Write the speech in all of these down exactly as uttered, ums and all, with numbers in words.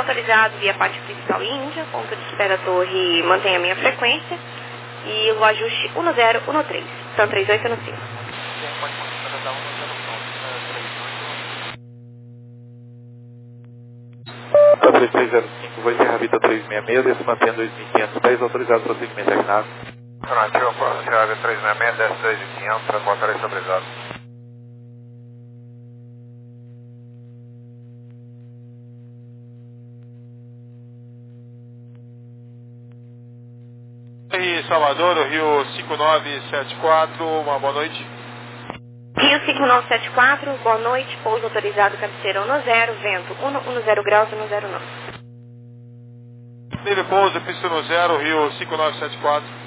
autorizado via parte principal Índia, ponto de espera torre, mantenha a minha frequência. E o ajuste um zero um três, então três oito um cinco. Tá três três zero cinco, vou encerrar a Vita trezentos e sessenta e seis, desce mantendo dois mil quinhentos e dez, autorizado para segmento terminado. Alternativo, Sierra Vita trezentos e sessenta e seis, desce dois mil e quinhentos, transportarei autorizado. E Salvador, o Rio cinco nove sete quatro, uma boa noite. Rio cinco nove sete quatro, boa noite, pouso autorizado, cabeceira um zero, vento um zero graus um zero nove. Nele pouso, pista no zero, Rio cinco nove sete quatro.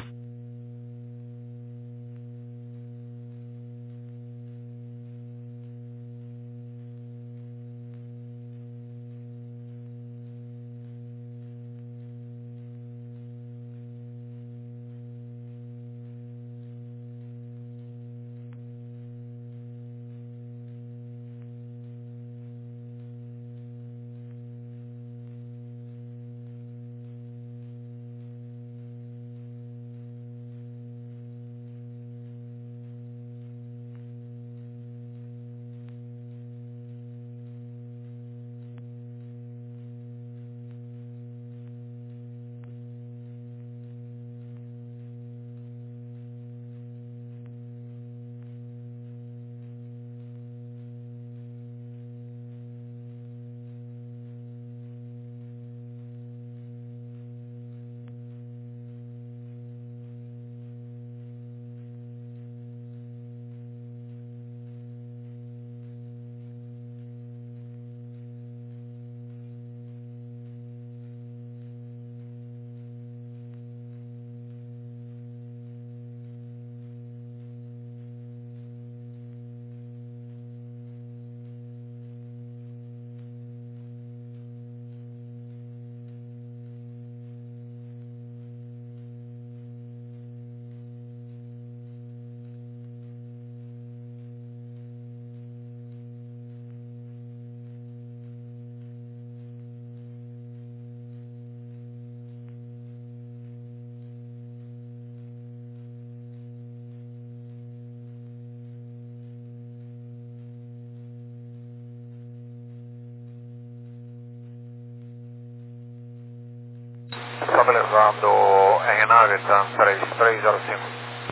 Estabilizando R nove, TAM três três zero cinco.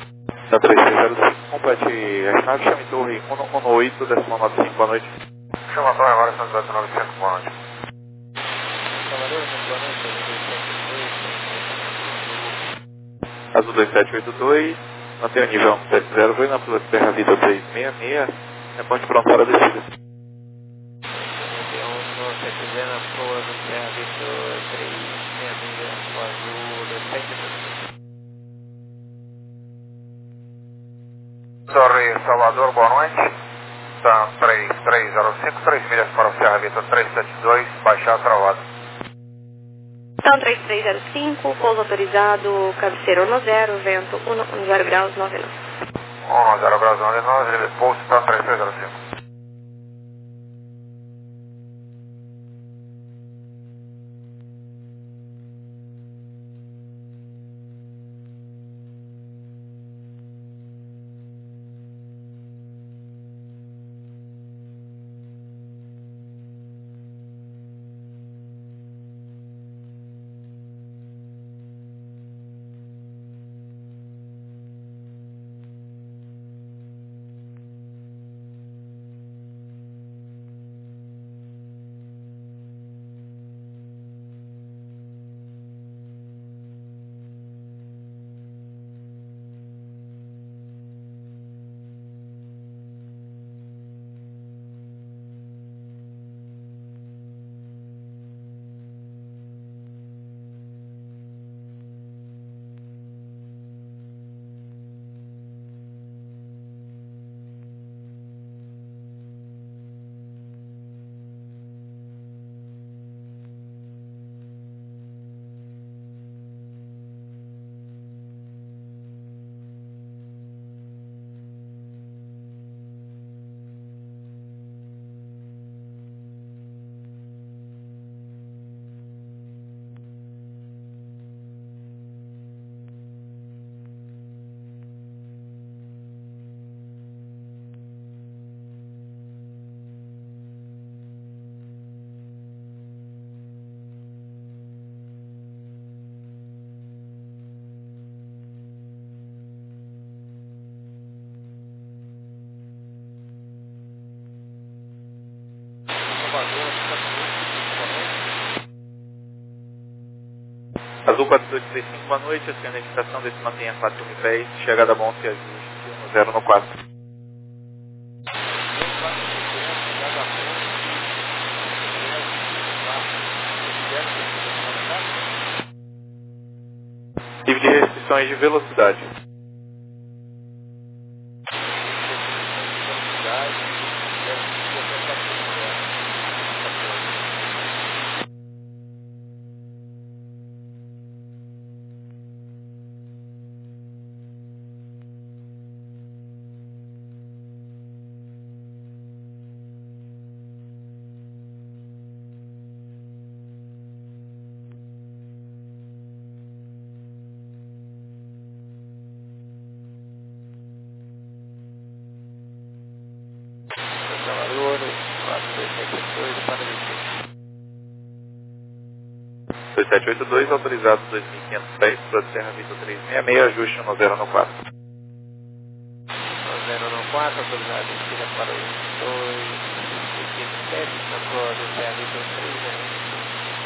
Tá três três zero cinco, complete R nove, chame torre um um oito, décimo nove cinco, boa noite. Chama torre agora, cento e dezoito nove cinco, boa noite. Salvador, boa noite, Azul dois sete oito dois, mantenha o nível um sete zero, vai na Terra Vida trezentos e sessenta e seis, reponte pronto para a descida. Torre Salvador, boa noite. TAM três três zero cinco, três milhas para o Sierra Vita trezentos e setenta e dois, baixar travado. Então três três zero cinco, pouso autorizado, cabeceira um zero, vento um zero graus nove nove. um zero graus nove nove, ele pouso, TAM três três zero cinco. Azul quatro dois três cinco, boa noite. A senhora indicação desse mantenha quatro mil pés. Chegada bom se ajuste um zero no quatro. Livre de restrições de velocidade. dois sete oito dois, autorizado dois mil e quinhentos pés, para Serra Vitor trezentos e sessenta e seis, ajuste um zero no quatro. um zero no quatro, autorizado descida para o dois mil e quinhentos pés, agora Serra Vitor trezentos e sessenta e seis.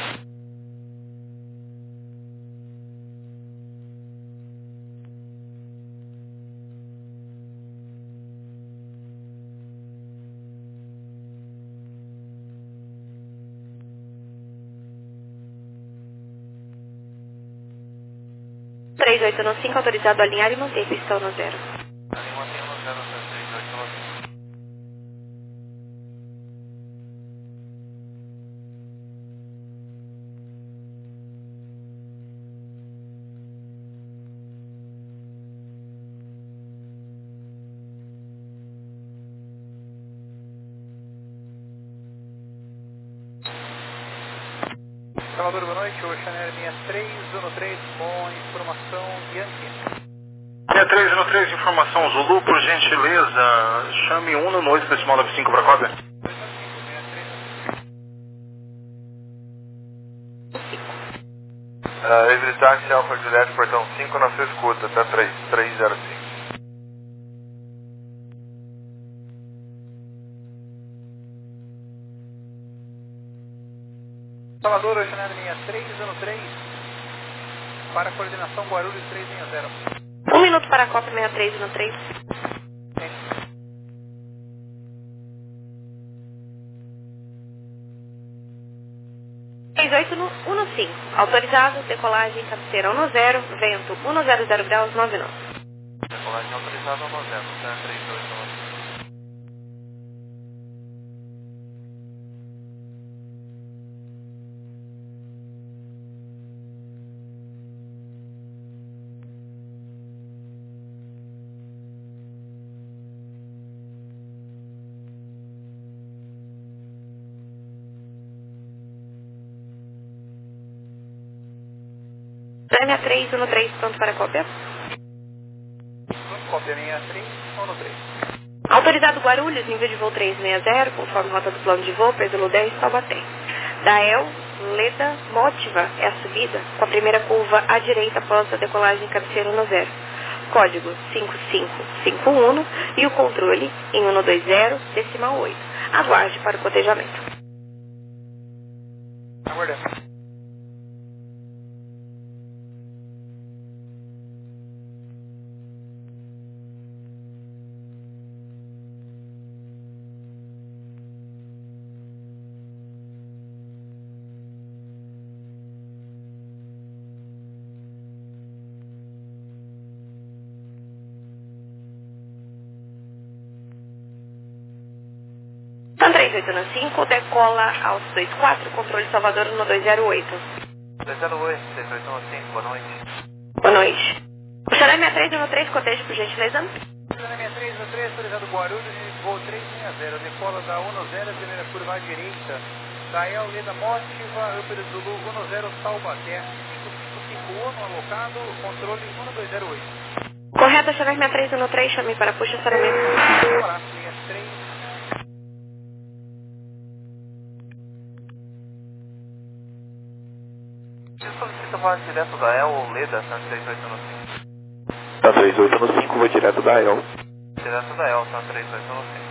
três oito cinco, autorizado a alinhar e manter pistão no zero. Ali mantém no zero, três oito cinco. Salvador, boa noite. O Chanel sessenta e três um três com informação Yankee. sessenta e três um três, informação Zulu, por gentileza, chame um no noite decimal nove cinco para cópia. Uh, Every Taxi Alfa Juliette, portão cinco na sua escuta, até três três zero cinco. Salvador, o Chanel sessenta e três um três para coordenação Guarulhos três seis zero. Um minuto para a Copa sessenta e três no três. três oito um cinco, autorizado, decolagem cabeceira um no zero, vento um zero zero graus nove nove. Decolagem autorizada um zero, três oito um. sessenta e três um três, pronto para a cópia. Cópia sessenta e três um três. Autorizado Guarulhos, nível de voo trezentos e sessenta, conforme rota do plano de voo, Pedro dez, Taubaté. Dael, Leda, Mótiva é a subida, com a primeira curva à direita após a decolagem cabeceira no zero. Código cinco cinco cinco um e o controle em cento e vinte, decimal oito. Aguarde para o cotejamento. Aguardando. Então três oito cinco, decola aos dois quatro, controle Salvador no dois zero oito. dois zero oito, três oito cinco, boa noite. Boa noite. O Chanel sessenta e três um três, cotejo por gentileza. Chanel sessenta e três um três, autorizado Guarulhos, voo três seis zero, decola da um zero, primeira curva à direita. Dael, Leda, Mótiva, Euper Zulu, um zero, Taubaté, cinco cinco cinco um, alocado, controle um dois zero oito. Correto, Chanel sessenta e três um três, chame para puxa, estacionamento. Olá, sessenta e três. Você solicita voz direto da E L ou Leda, Santa três oito cinco? Tá três oito cinco, vou direto da E L. Direto da E L, Santa três oito cinco.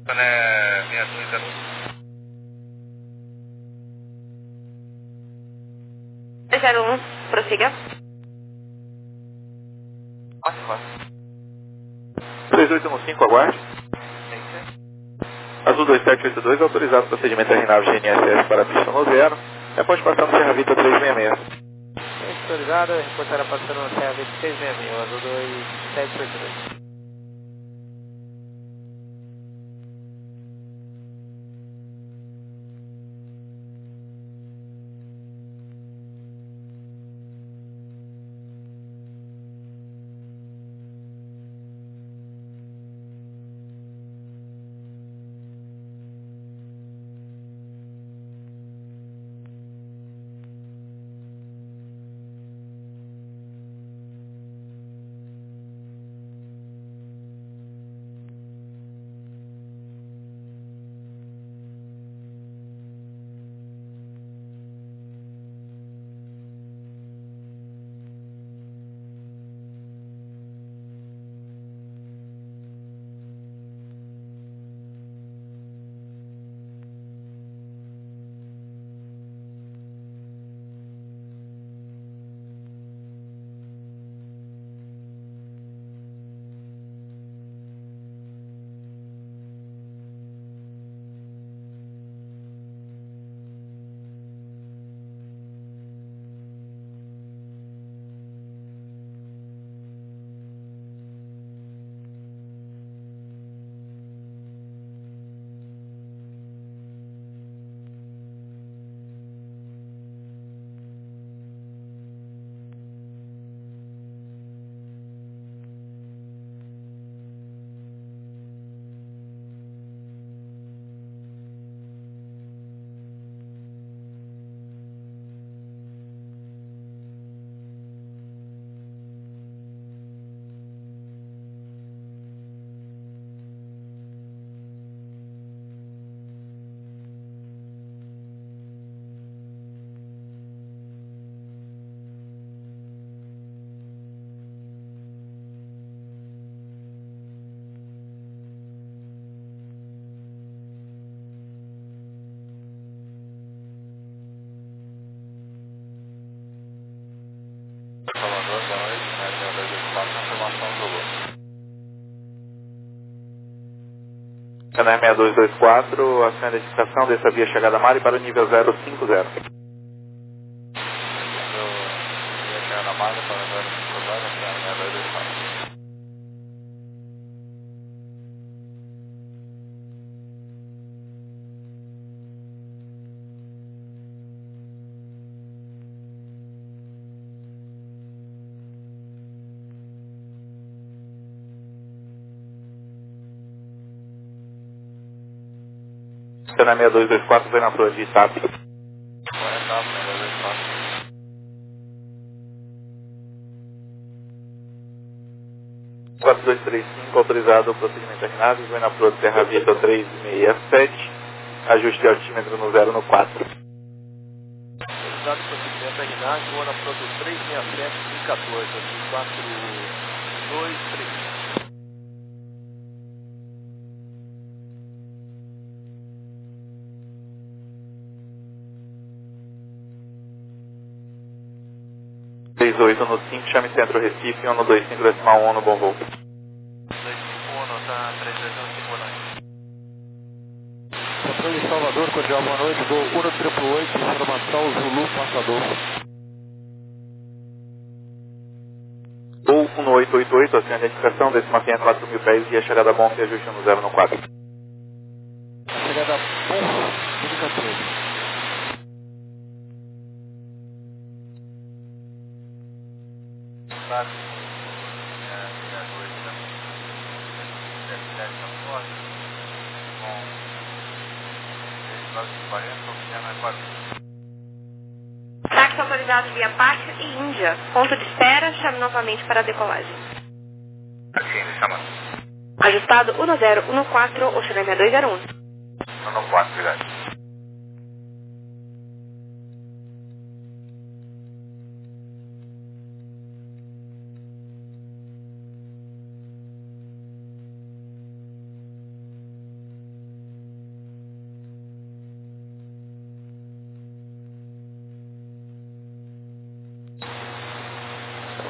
É seis dois zero um. zero um, prossiga. três oito um cinco, aguarde. Azul dois sete oito dois, autorizado o procedimento R nove G N S S para a pista no zero. Após passar no Serra Vita trezentos e sessenta e seis. Autorizado, reportará passando no Serra Vita trezentos e sessenta e seis, Azul dois sete oito dois. Salvador, boa noite, média dois dois quatro, confirmação do Zulu. Canal seis dois dois quatro, a sua identificação dessa via chegada Mari para o nível zero cinco zero. Via chegada Mari para o zero cinco zero, seis dois dois quatro. Canal seis dois dois quatro, vem na flor de Itap. Boa etapa, seis dois dois quatro. quatro dois três cinco, autorizado o procedimento R nove, vem na flor de Serra Vita trezentos e sessenta e sete, ajuste de altímetro no zero no quatro. Autorizado o procedimento R nove, voa na frota trezentos e sessenta e sete, mil e quatorze, aqui quatro dois três cinco. três oito no cinco, chame Centro Recife, um no dois cinco decimal um no bom voo. dois cinco um, tá três dois um cinco, boa noite. Controle de Salvador, cordial, boa noite, voo um oito oito oito, informação Zulu, passador. Ou um no oito oito oito, a sua identificação, décima senha quatro mil pés e a chegada bom e ajuste no zero no quatro. Chegada bom, mil e quatorze. Sabe, é, seis dois, sete sete na porta, com seis nove quarenta, oficina é quatro. Táxi autorizado via Pátio e Índia. Ponto de espera, chame novamente para a decolagem. Aqui, me chamando. Ajustado um zero um quatro, Oceania seis dois zero um. um no quatro, obrigado.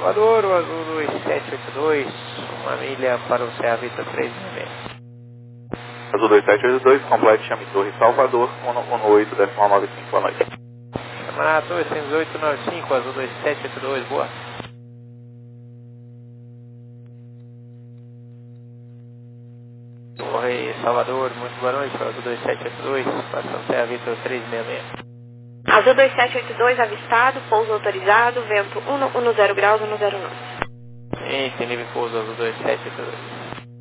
Salvador, o Azul dois sete oito dois, uma milha para o Serra Vita três seis seis. Azul dois sete oito dois, complete chame Torre Salvador, um um oito, decimal nove cinco, boa noite. Semana dois seis oito nove cinco, Azul dois sete oito dois, boa. Torre Salvador, muito boa noite, Azul dois sete oito dois, estação Serra Vita três seis seis. Azul dois sete oito dois avistado, pouso autorizado, vento um zero graus, um zero nove. Sim, tem livre pouso Azul dois sete oito dois.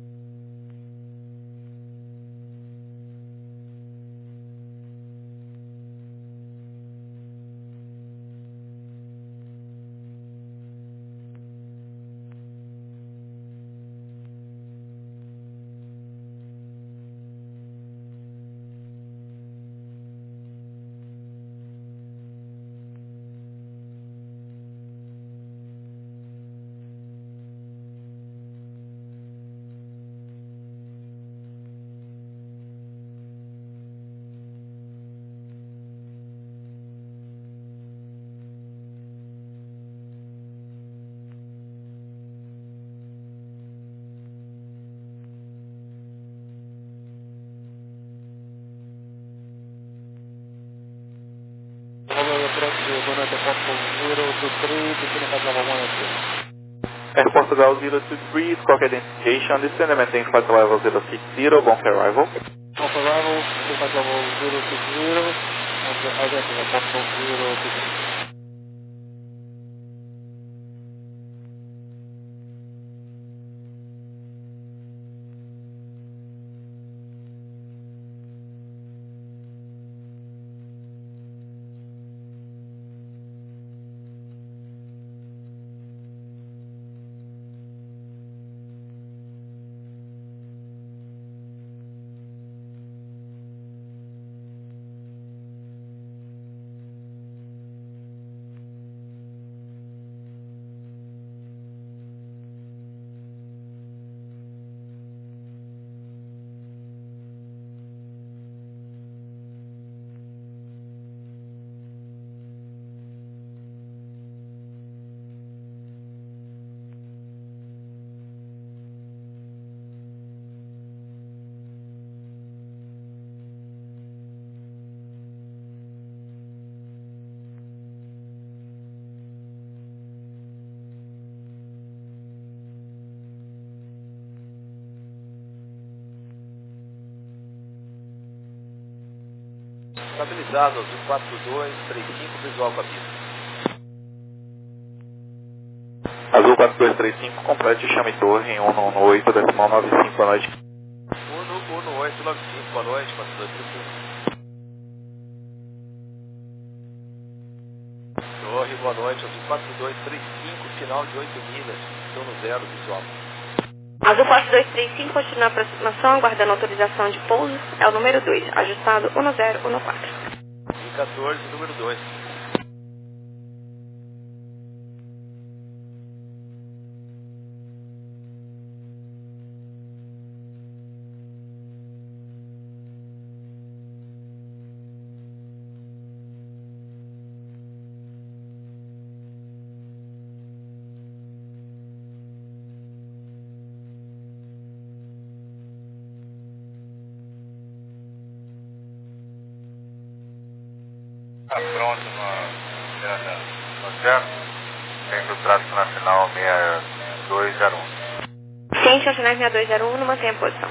Air Portugal zero two three, Squawk Identification, descend and maintain flight level zero six zero, Bonk arrival. Bonk arrival, flight level zero six zero, and identify Portugal zero two three. Estabilizado, Azul quatro dois três cinco, visual com a pista. Azul quatro dois três cinco, complete chame Torre, um um oito, decimal nove cinco, boa noite. um um oito nove cinco, boa noite, quatro dois três cinco. Torre, boa noite, Azul quatro dois três cinco, final de oito milhas, turno zero, visual. Azul quatro dois três cinco, continua a aproximação, aguardando autorização de pouso, é o número dois, ajustado um zero um quatro. E quatorze, número dois. Está pronto no Miranda, tá certo? Tem o tráfego na final seis dois zero um. Ciente, aos sinais seis dois zero um, mantenha a posição.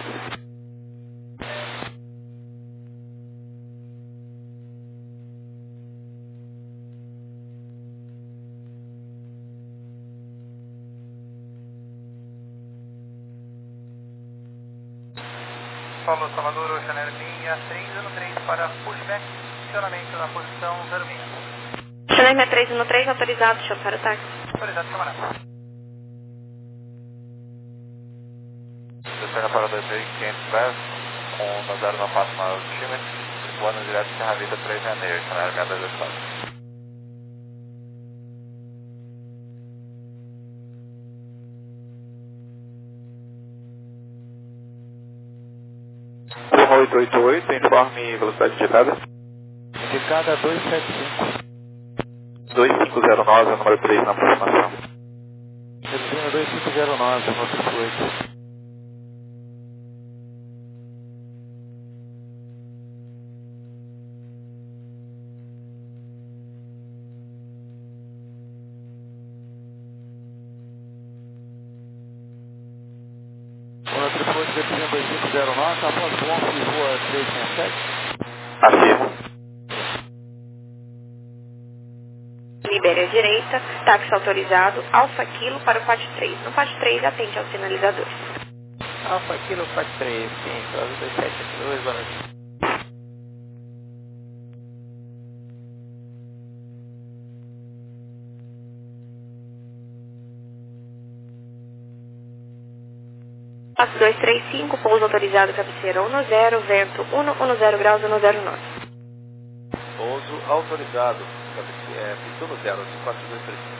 Paulo Salvador, Ocean Air três um três para pushback, funcionamento na posição zero seis. Chanel seis três um três, autorizado, chauffeur o táxi. Autorizado, camarada. Descendo para dois mil e quinhentos pés, com uma zero na faixa maior do time, voando direto de Serra Vita três seis seis, Chanel seis dois dois quatro. oito oito oito, informe velocidade digitada. Indicada dois sete cinco. dois cinco zero nove, número três na aproximação. Reduzindo dois cinco zero nove, nota oito. dois cinco zero nove, após ponto e voa três seis sete. Afirmo. Libere a direita, táxi autorizado, Alfa Kilo para o quatro três. No quatro três, atende aos sinalizadores. Alfa Kilo quatro três, sim, Cláudio dois sete dois, boa noite. Passo dois três cinco, pouso autorizado, cabeceira um zero, vento um zero graus um zero nove. Pouso autorizado, é, pista no zero, quatro dois três cinco.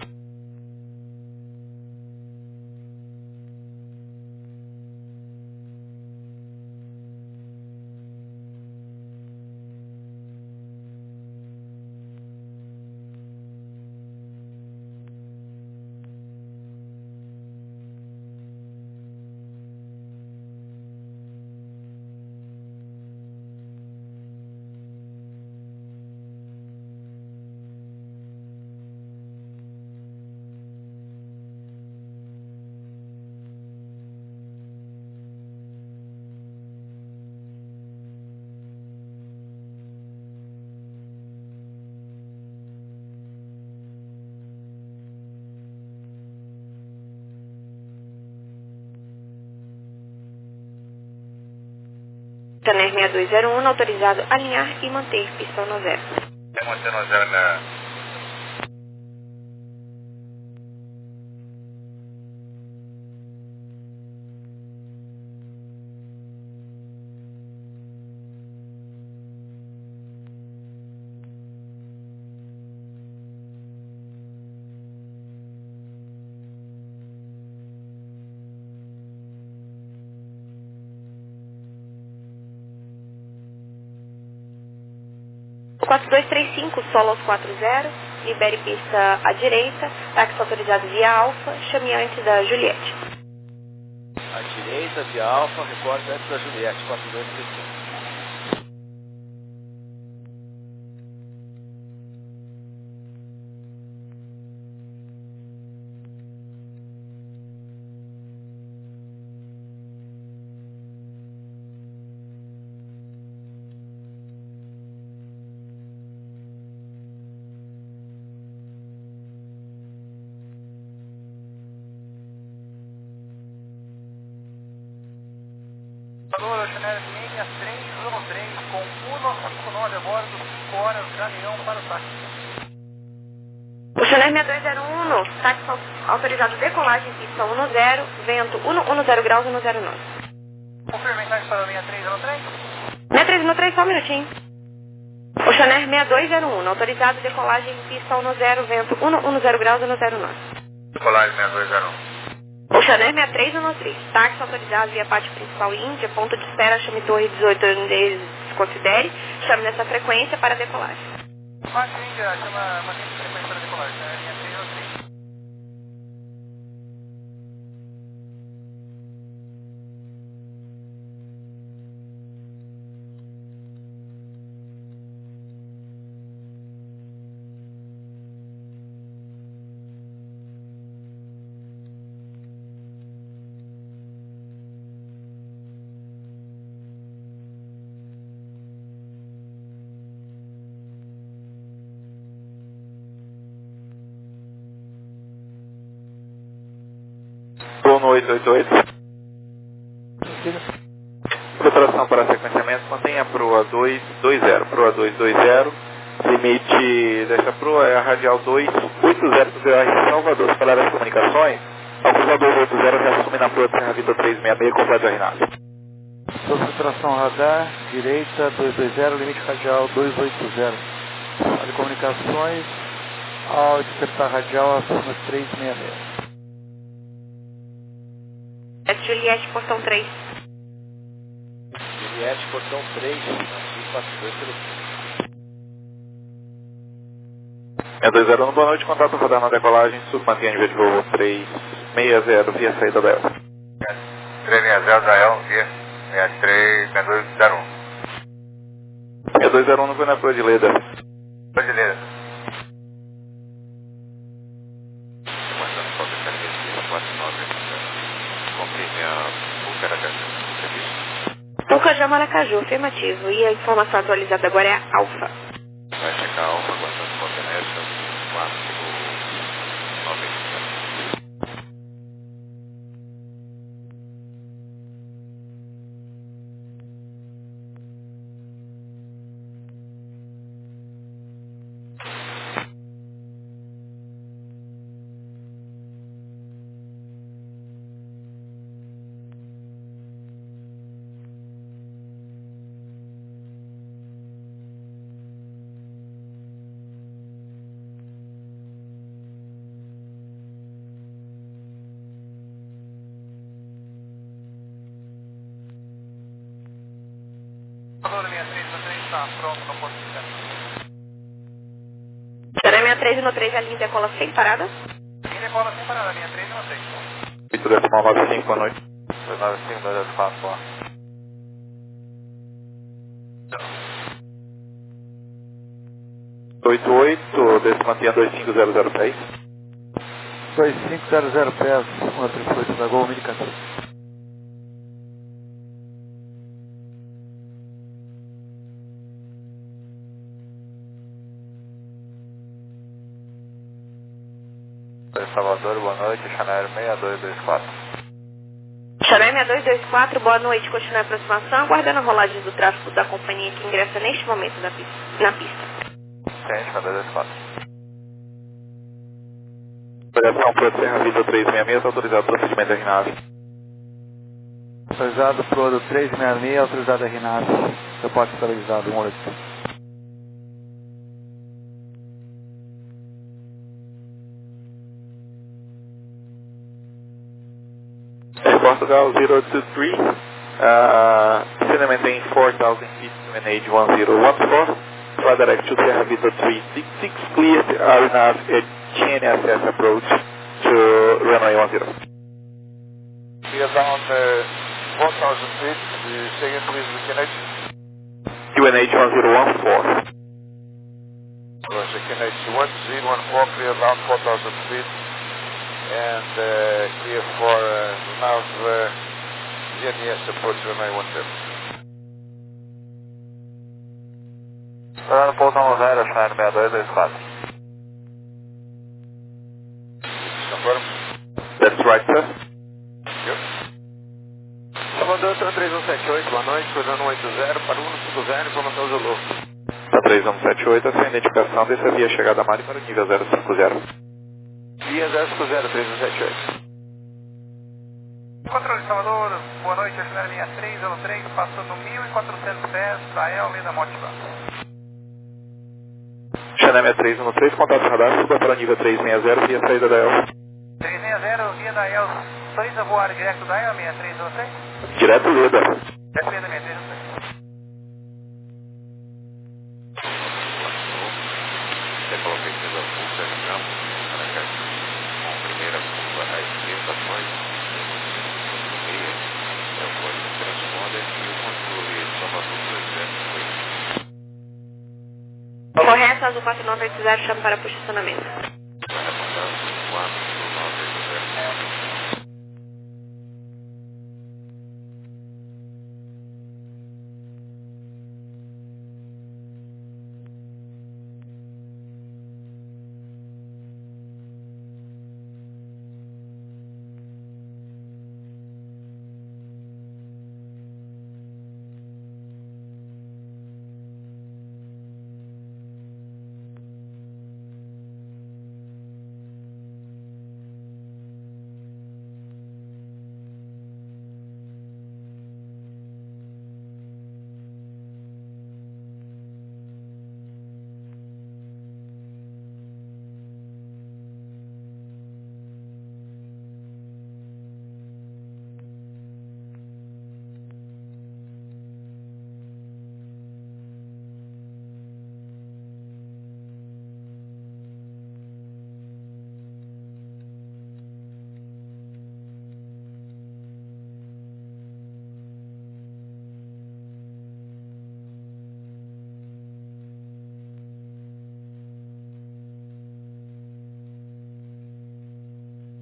Caner seis dois zero um, autorizado alinhar e manter pistão no zero. Tem manter no zero, né? quatro dois três cinco, solo aos quatro zero, libere pista à direita, táxi autorizado via Alfa, chame antes da Juliette. À direita, via Alfa, recorde antes da Juliette, quatro dois três cinco. Valor, Chanel seis três um três com um cinco nove a bordo, cinco horas, caminhão para o táxi. O Chanel seis dois zero um, táxi autorizado decolagem, pista um zero, vento um zero graus um zero nove. Confirma mensagem para o seis três um três. seis três um três, só um minutinho. O Chanel seis dois zero um, autorizado decolagem, pista um zero, vento um zero graus um zero nove. Decolagem seis dois zero um. O Chanel seis três um três, táxi autorizado via pátio principal Índia, ponto de espera, chame torre dezoito, desconsidere, chame nessa frequência para decolagem. Pátio Índia, chama, mantém frequência para decolagem, seis três um três. Estou no oito oito oito. Preparação para sequenciamento, mantenha a proa dois dois zero. Proa dois dois zero. Limite desta proa é a radial dois oito zero do B R Salvador. Se falar das comunicações, ao cruzar dois oito zero, já assume na proa Serra Vitor três seis seis, completo Reinaldo. Subtração radar, direita dois dois zero, limite radial dois oito zero. De comunicações, ao interceptar radial, acima três seis seis. Juliette, portão três. Juliette, portão três, aqui quatro dois três cinco. seis dois zero um, boa noite, contato radar na decolagem, sul, mantenha nível de voo três seis zero via saída da E L. três seis zero da E L, via sessenta e três, seis dois zero um. seis dois zero um no Buena Pro de Leda. Brasileira. Pucajá Maracaju, afirmativo. E a informação atualizada agora é a Alfa. Vai checar a Alfa, aguardando coordenation, quatro nove. Salvador, sessenta e três no três está pronto no ponto de vista. Será sessenta e três no três, a linha decola sem parada? Linha decola sem parada, linha três no três. oito decimal nove cinco, boa noite. dois nove cinco, dois dois quatro, lá. oito oito, desse mantenha dois cinco zero zero pés. dois cinco zero zero pés, uma tripulação da Gol Minicante. Salvador, boa noite, Chanel seis dois dois quatro. Chanel seis dois dois quatro, boa noite, continua a aproximação, aguardando a rolagem do tráfego da companhia que ingressa neste momento na pista. Na pista. Ciente, seis dois dois quatro. Operação Pro Serra Vida três seis seis, autorizado procedimento da RNAV. Autorizado Pro três seis seis, autorizado a RNAV. Reporte estabilizado, um oito. Portugal zero two three, uh, descend and maintain four thousand feet to N H one zero one four, fly direct to Sierra Vista three six six, clear the R N A V at G N S S approach to runway one zero. We are down uh, four thousand feet, the second please with K N H. Q N H one zero one four. Roger, K N H one zero one four, clear down four thousand feet. And uh, clear for uh, now uh, G N S approach runway one zero. Fernando Pousão zero, Chanel seis dois dois quatro. Confirm? That's right, sir. Yep. Salvador, três um sete oito, boa noite, cruzando um oito zero para um cinco zero, informação Zulu. Tá três um sete oito, essa é a identificação dessa via chegada a Mari para o nível zero cinco zero. Via zero cinco zero, três um sete oito. Controle Salvador, boa noite, Chanel linha três zero três, passando mil e quatrocentos pés da E L Leda Motiva. Chanel sessenta e três no três, contato radar, suba para o nível três seis zero via saída da E L. três seis zero, via da E L, autoriza voar direto da E L sessenta e três zero três? Direto Leda. Direto Leda sessenta e três zero três. Correto, azul quatro nove oito zero, chama para posicionamento.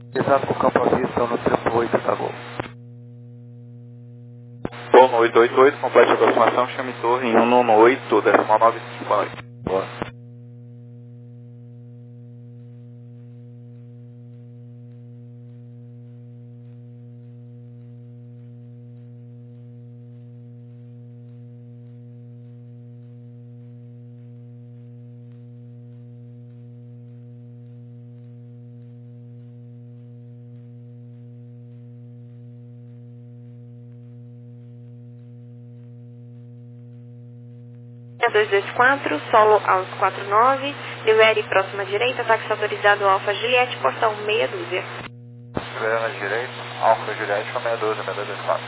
Exato com campo à vista no triplo oito da Gol. Gol no oito oito oito, complete a aproximação, chame torre em um um oito, decimal nove cinco, boa noite. Boa. dois dois quatro, solo aos quatro nove, libere próxima direita, táxi autorizado Alfa Juliette, portão meia dúzia. Libera na direita, Alfa Juliette para meia dúzia, meia dúzia quatro.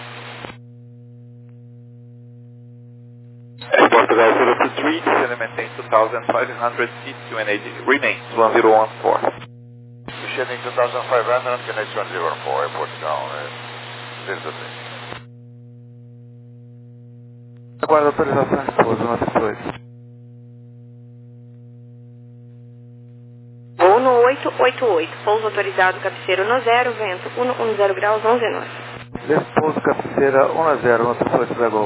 Portugal zero two three, descend and maintain two thousand five hundred feet, Q N A remains one zero one four. Descending two thousand five hundred, Q N A one zero one four, Portugal, zero two three. Aguarda autorização de pouso no triplo oito. Voo no oito oito oito, pouso autorizado, cabeceiro no zero, vento um um zero graus, onze nós. Despouso cabeceira um a zero no triplo oito da Gol.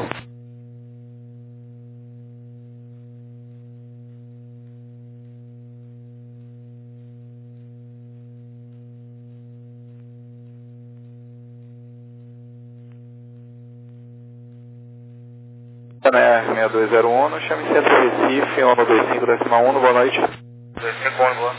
R seis dois zero um, chame Centro Recife, um dois cinco, decimal um, boa noite. dois cinco, um, boa.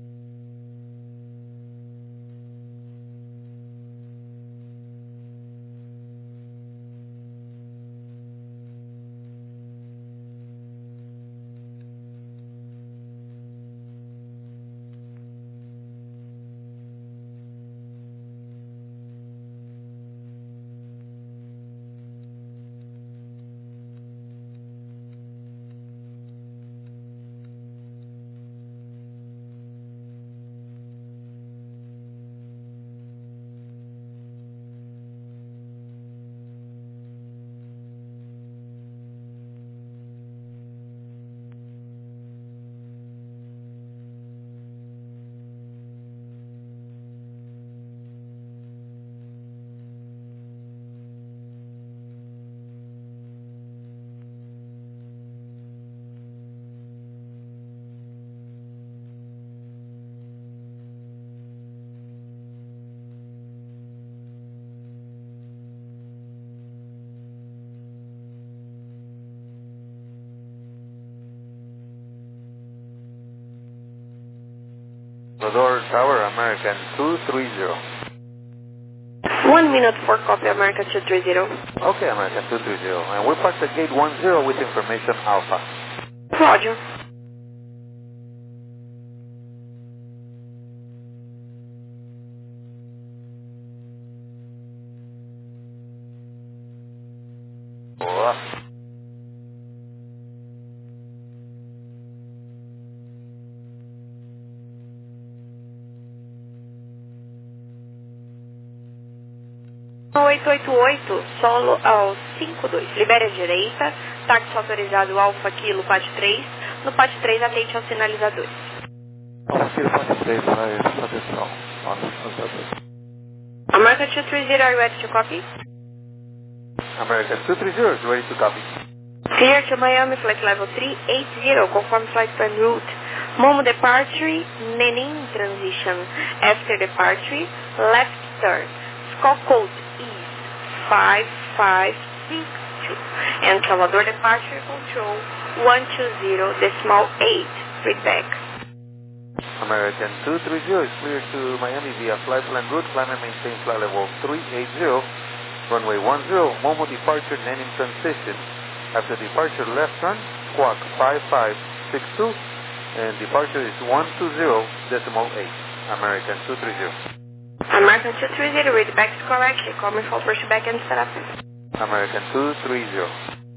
Salvador Tower, American two three zero. One minute for copy, American two three zero. Okay, American two three zero. And we parked at gate one zero with information Alpha. Roger. Boa. oito oito oito, solo ao cinco dois. Libere a direita, táxi autorizado Alfa Kilo quatro três. No quatro três, atente aos sinalizadores. Alfa Kilo quatro três, vai proteção. American two three zero, are you ready to copy? American two three zero is ready to copy. Clear to Miami, flight level three eight zero, confirm flight plan route. Momo departure, Nenin transition. After departure, left turn. Score code is five five six two. And Salvador departure control one two zero decimal eight. Read back. American two three zero is clear to Miami via flight plan route. Climb and maintain flight level three eight zero. Runway one zero, Momo departure, Nenin transition. After departure, left turn, squawk five five six two. And departure is one two zero decimal eight. American two three zero. American two three zero, read back correctly. Call me for pushback and setup. American two three zero.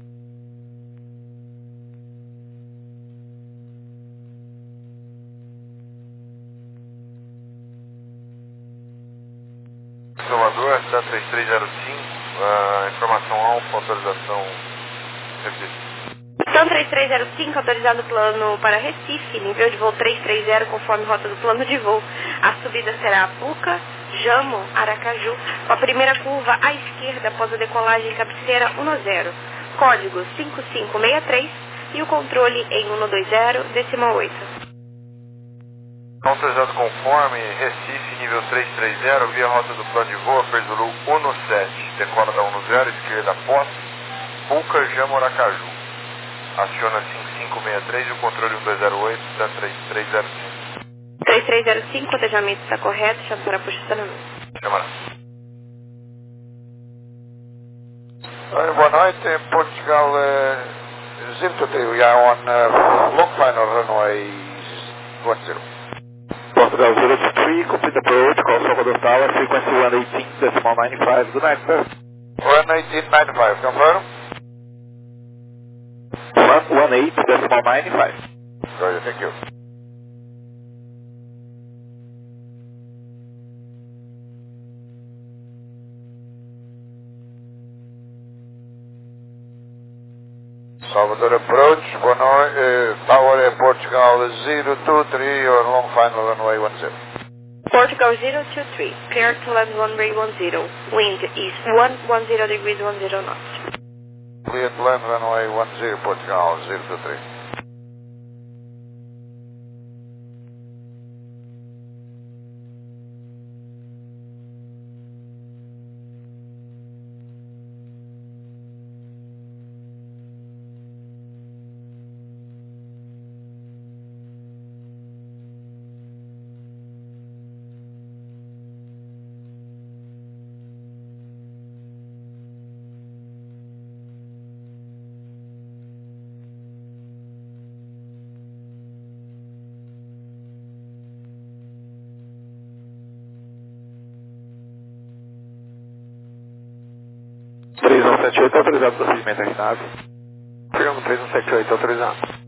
Salvador, S A três três zero cinco, uh, informação alfa, autorização Recife. São três três zero cinco, autorizado plano para Recife, nível de voo três três zero, conforme rota do plano de voo. A subida será Puca, Jamo, Aracaju, com a primeira curva à esquerda após a decolagem cabeceira um zero, código cinco cinco seis três e o controle em um dois zero, decimal oito. Autorizado conforme, Recife, nível trezentos e trinta, via rota do plano de voo, Perzulu um sete, decola da um zero, esquerda Posse, Puca, Jamo, Aracaju. Aciona cinco cinco seis três e o controle um dois zero oito, da três três zero cinco. três três zero cinco, o atendimento está correto, chama para posicionamento. Chama. Oi, boa noite, Portugal uh, zero two three, we are on uh, long final runway one zero. Portugal zero two three, complete approach, call Salvador Tower, frequency one eighteen decimal ninety-five, good night, sir. one eighteen ninety-five, confirm? one eighteen decimal ninety-five. Roger, thank you. Salvador approach, boa noite, uh, Tower é Portugal zero two three, or long final runway one zero. Portugal zero two three, clear to land runway one zero, wind is one ten degrees ten knots. Clear to land runway one zero, Portugal zero two three. três um sete oito, autorizado o procedimento R nove. Chegamos três um sete oito, autorizado.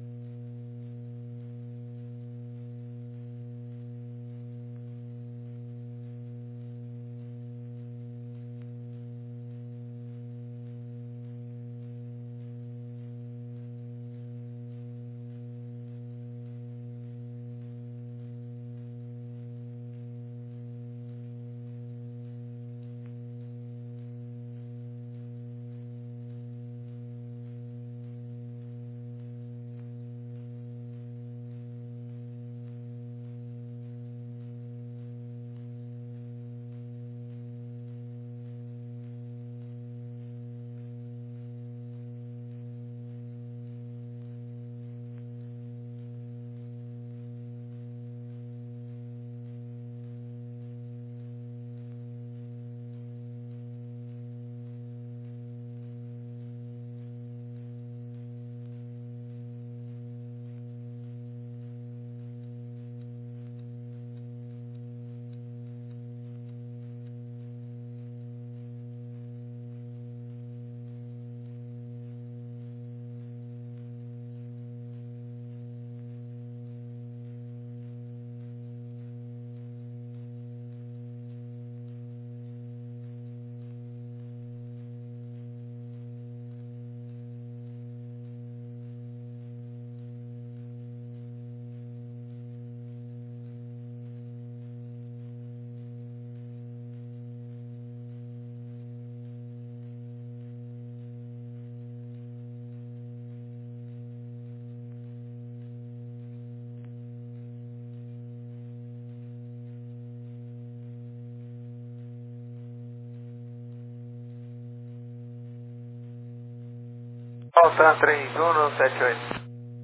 Alta três um sete oito.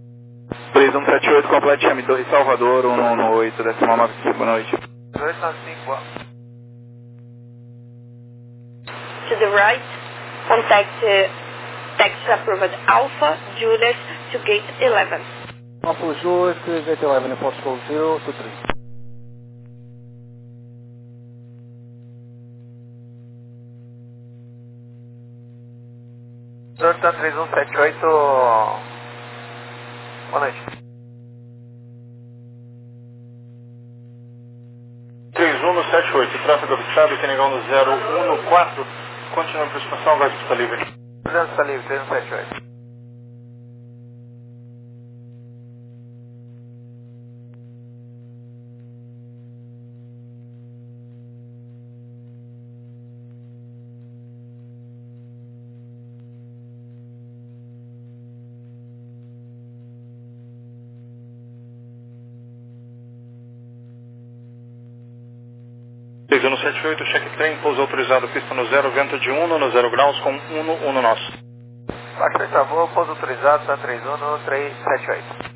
três um sete oito, complete M dois, Salvador, um um oito, decimal nove cinco, boa noite. dois nove cinco. To the right, contact uh, taxi approved Alpha Juliet to gate eleven. Alpha Juliet to gate eleven in Portugal zero two three. Delta três um sete oito, boa noite. três um sete oito, tráfego avisado, Senegal no zero um quatro, continua a aproximação, vai para livre. Está livre, três um sete oito. sete oito, check trem, pouso autorizado, pista no zero, vento de um no zero graus com um no um nosso. Taxi Savô, pouso autorizado, tá três um três sete oito.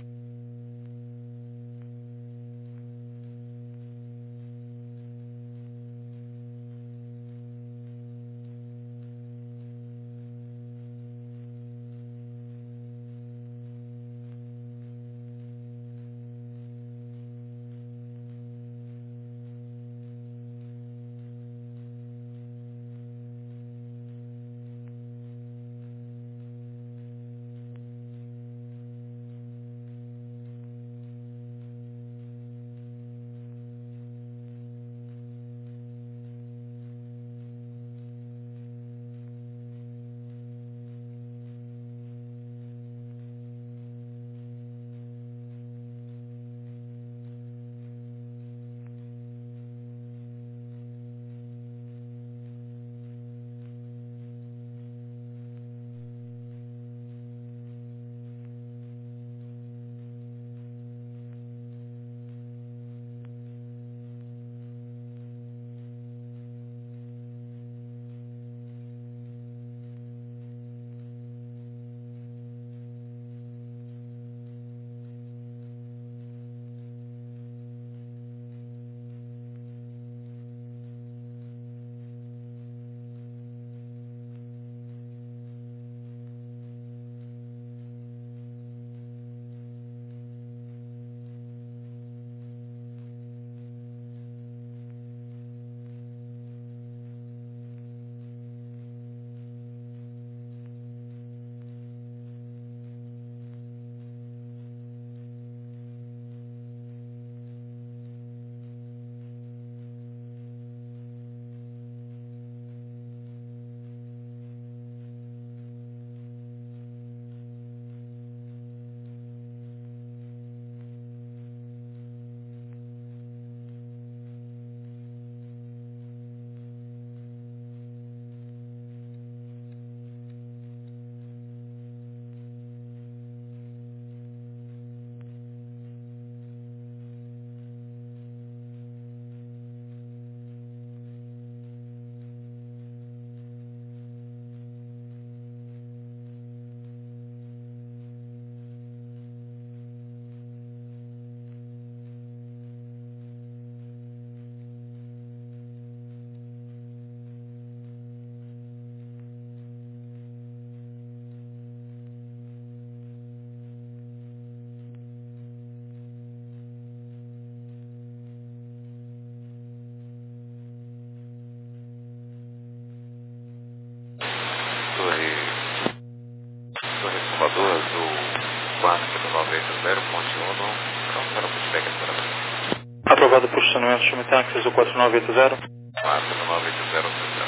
Aprovado por estacionamento Chame Táxis, o quatro nove oito zero. quatro nove oito zero.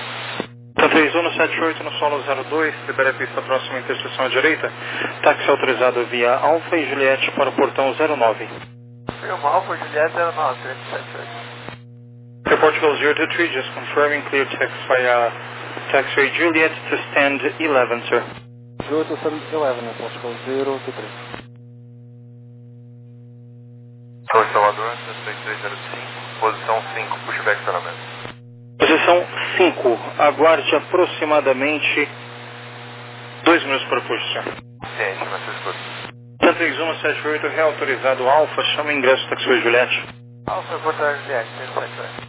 Tá três um sete oito no solo zero dois, libera a pista próxima interseção à direita. Táxi autorizado via Alfa e Juliette para o portão zero nove. Firma Alfa Juliette zero nove, três sete oito. Air Portugal zero two three, just confirming clear text via taxiway Juliet to stand eleven, sir. Juliet to stand eleven, Air Portugal zero two three. Torre Salvador, sessenta e três zero cinco, posição cinco, pushback estacionamento. Posição cinco, aguarde aproximadamente dois minutos para o push, senhor. Ciente, mas se escuta. Tá três um sete oito, reautorizado Alfa, chama o ingresso taxiway Juliette. Alfa, Portugal Juliette, três sete oito.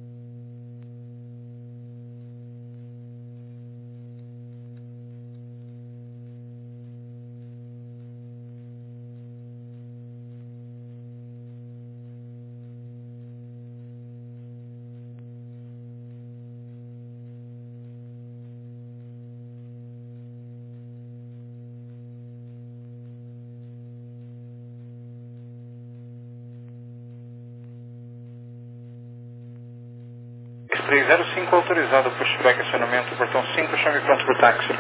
três zero cinco autorizado pushback acionamento, portão cinco, chame pronto para o táxi.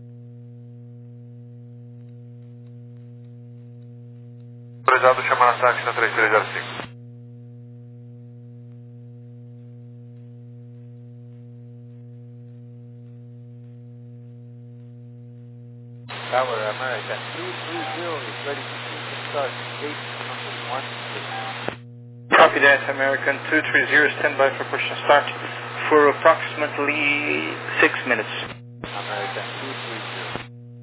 Autorizado chamar na táxi na três três zero cinco. Tower American two three zero is ready to start gate number one. Copy Juliet American two three zero, stand by for push and start for approximately six minutes. American two three zero.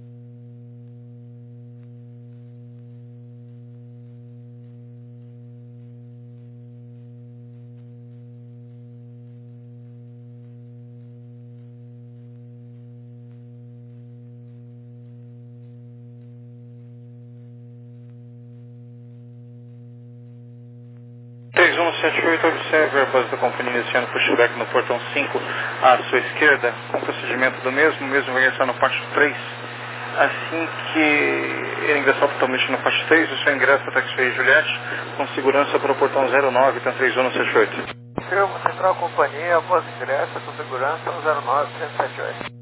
três um sete oito, observe a base da companhia iniciando pushback no portão cinco à sua esquerda, com procedimento do mesmo, o mesmo vai ingressar no pátio três. Assim que ele ingressar totalmente no pátio três, o seu ingresso para Taxiway Juliette, com segurança para o portão zero nove, então três um sete oito. Firma Central Companhia, após ingresso, com segurança, zero nove sete oito.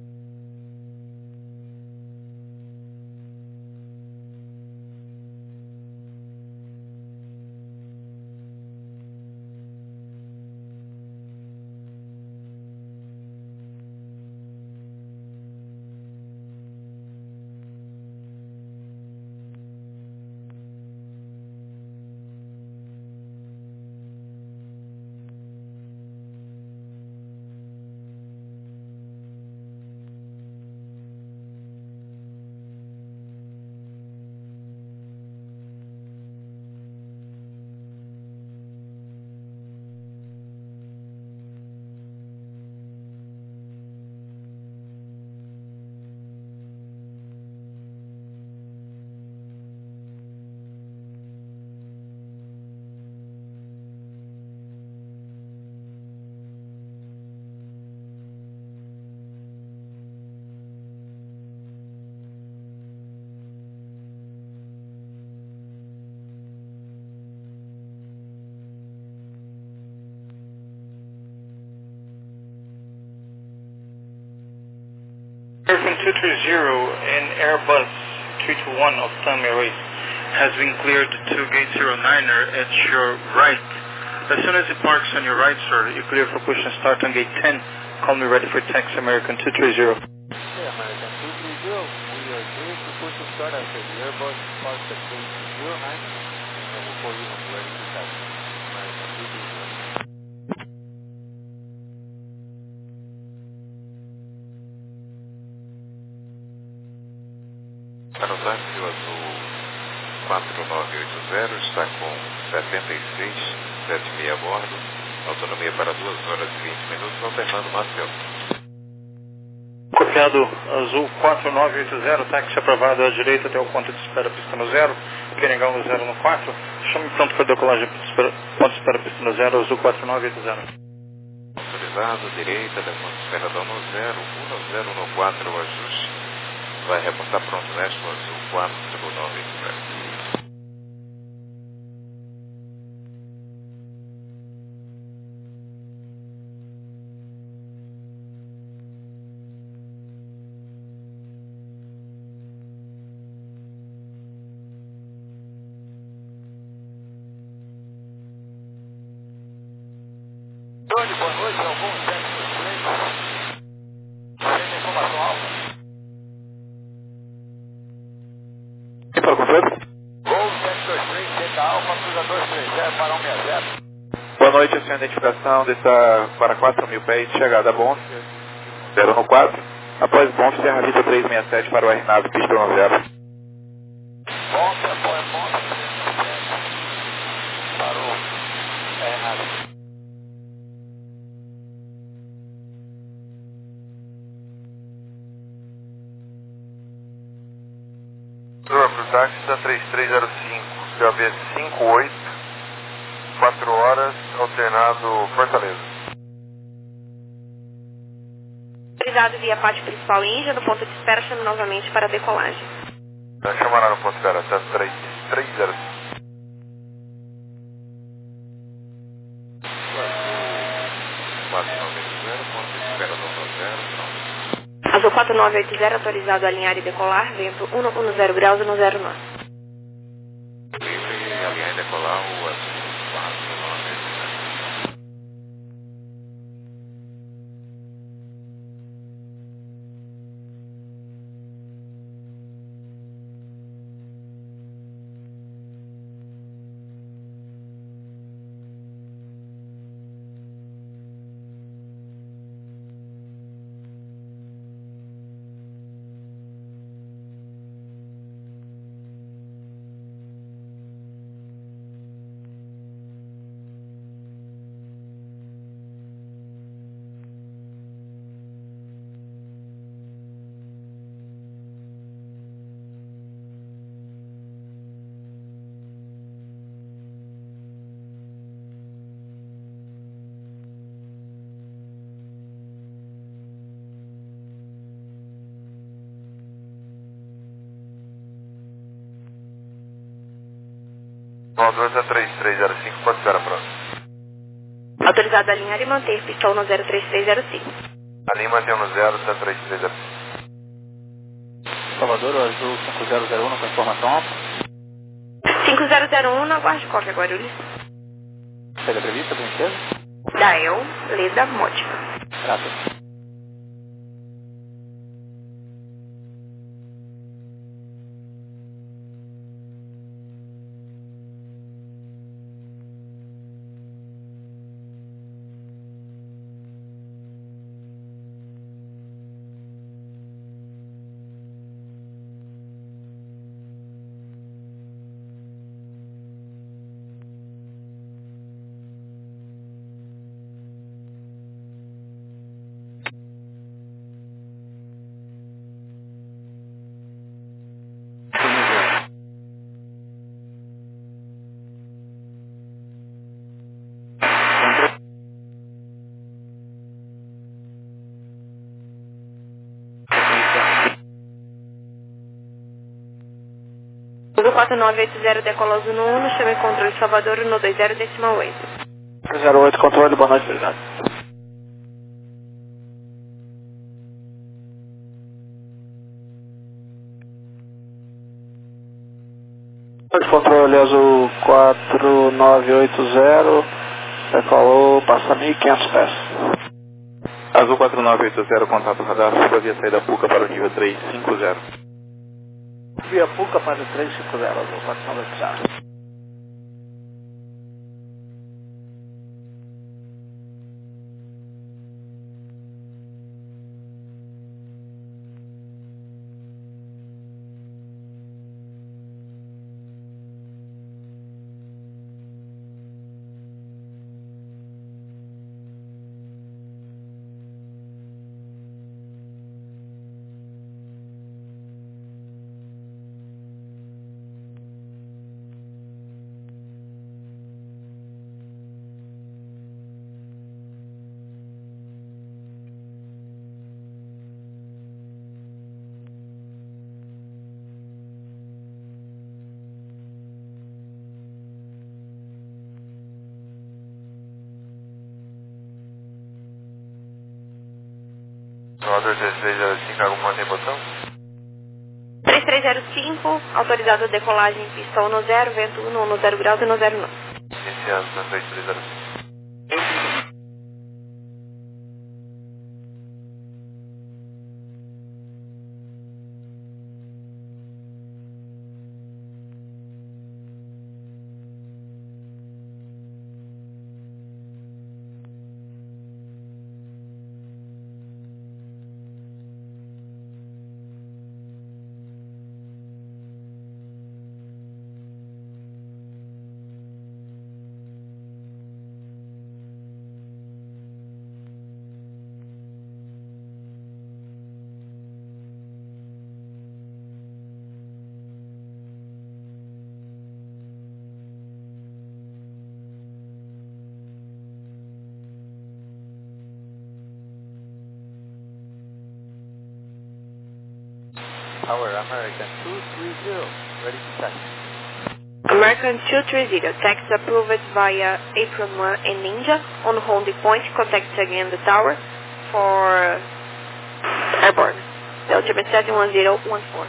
American two three zero and Airbus three two one of Tam Airways has been cleared to gate zero niner at your right. As soon as it parks on your right, sir, you clear for push and start on gate ten. Call me ready for taxi, American two three zero. Okay, American two three zero, we are clear to push and start after the Airbus parks at gate zero nine, and then we'll call you when we're ready to taxi. American two three zero. Para o táxi, o azul quatro nove oito zero está com setenta e seis, sete e meio a bordo, autonomia para duas horas e vinte minutos, alternando Marcel. Copiado azul quatro nove oito zero, táxi aprovado à direita até o ponto de espera, pista no zero, Querengal no zero no quatro, chame pronto para decolagem, ponto de espera, pista no zero, azul quatro nove oito zero. Autorizado, direita, da ponto de espera no zero, um no zero no quatro, o ajuste. Vai reportar pronto neste azul quatro nove oito zero. Tony, boa noite, algum sete dois três. Tem informação alta? Quem fala com você? Gol sete dois três, Delta Alfa, cruza dois três zero para um seis zero. Boa noite, a sua identificação desta para quatro mil pés, chegada a Bonf, zero no quatro. Após Bonf, Serra Vista trezentos e sessenta e sete para o R nove, pista no zero. Bom, tempo é bom. Parou. É nada. Para o táxi da três três zero cinco, C O B cinco oito, quatro horas, alternado Fortaleza. Autorizado via pátio principal Índia, no ponto de espera, chame novamente para a decolagem. Já chamará no ponto de espera, tá três três zero cinco. quatro nove oito zero, ponto de espera no zero, pronto. Azul quatro nove oito zero, autorizado a alinhar e decolar, vento um zero graus e no zero nove. Livre e alinhar e decolar o azul quatro nove oito zero. Salvador da três três zero cinco, pode ser a próxima. Autorizado a alinhar e manter pistão no zero três três zero cinco. Alinha e mantém no zero, zero três três zero cinco. Salvador, o Azul cinco zero zero um com informação alta. cinco zero zero um, na Guarda Cópia, Guarulhos. Saída prevista, princesa? Dael, Leda, Mótica. Graças. quatro nove oito zero, decola Azul no um, chame controle Salvador no dois zero decimal oito. zero oito, controle, boa noite, obrigado. Controle Azul quatro nove oito zero, decolou, passa mil e quinhentos pés. Azul quatro nove oito zero, contato radar, suba via saída Puca para o nível três cinco zero. Via Puca para o três cinco zero, Azul quatro nove oito zero. Salvador três três zero cinco, alguma mantém botão? três três zero cinco, autorizado a decolagem pistão no zero, vento um no zero graus e no zero nove. Iniciando na três três zero cinco. Tower American two three zero, ready to taxi. American two three zero, taxi approved via Apron one and Ninja. On hold the point, contact again the tower for airborne. Delta seven one zero one four.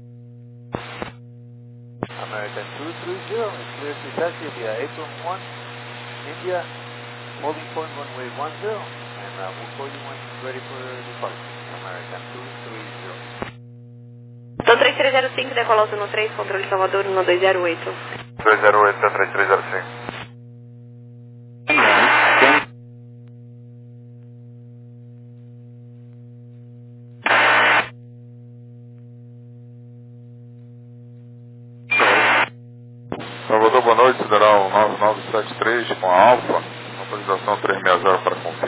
American two three zero is clear to taxi via Apron one, India, holding point runway one zero, and uh, we'll call you when ready for departure. American two three zero. Então três três zero cinco, decola no três, controle Salvador no dois zero oito. dois zero oito, três três zero cinco.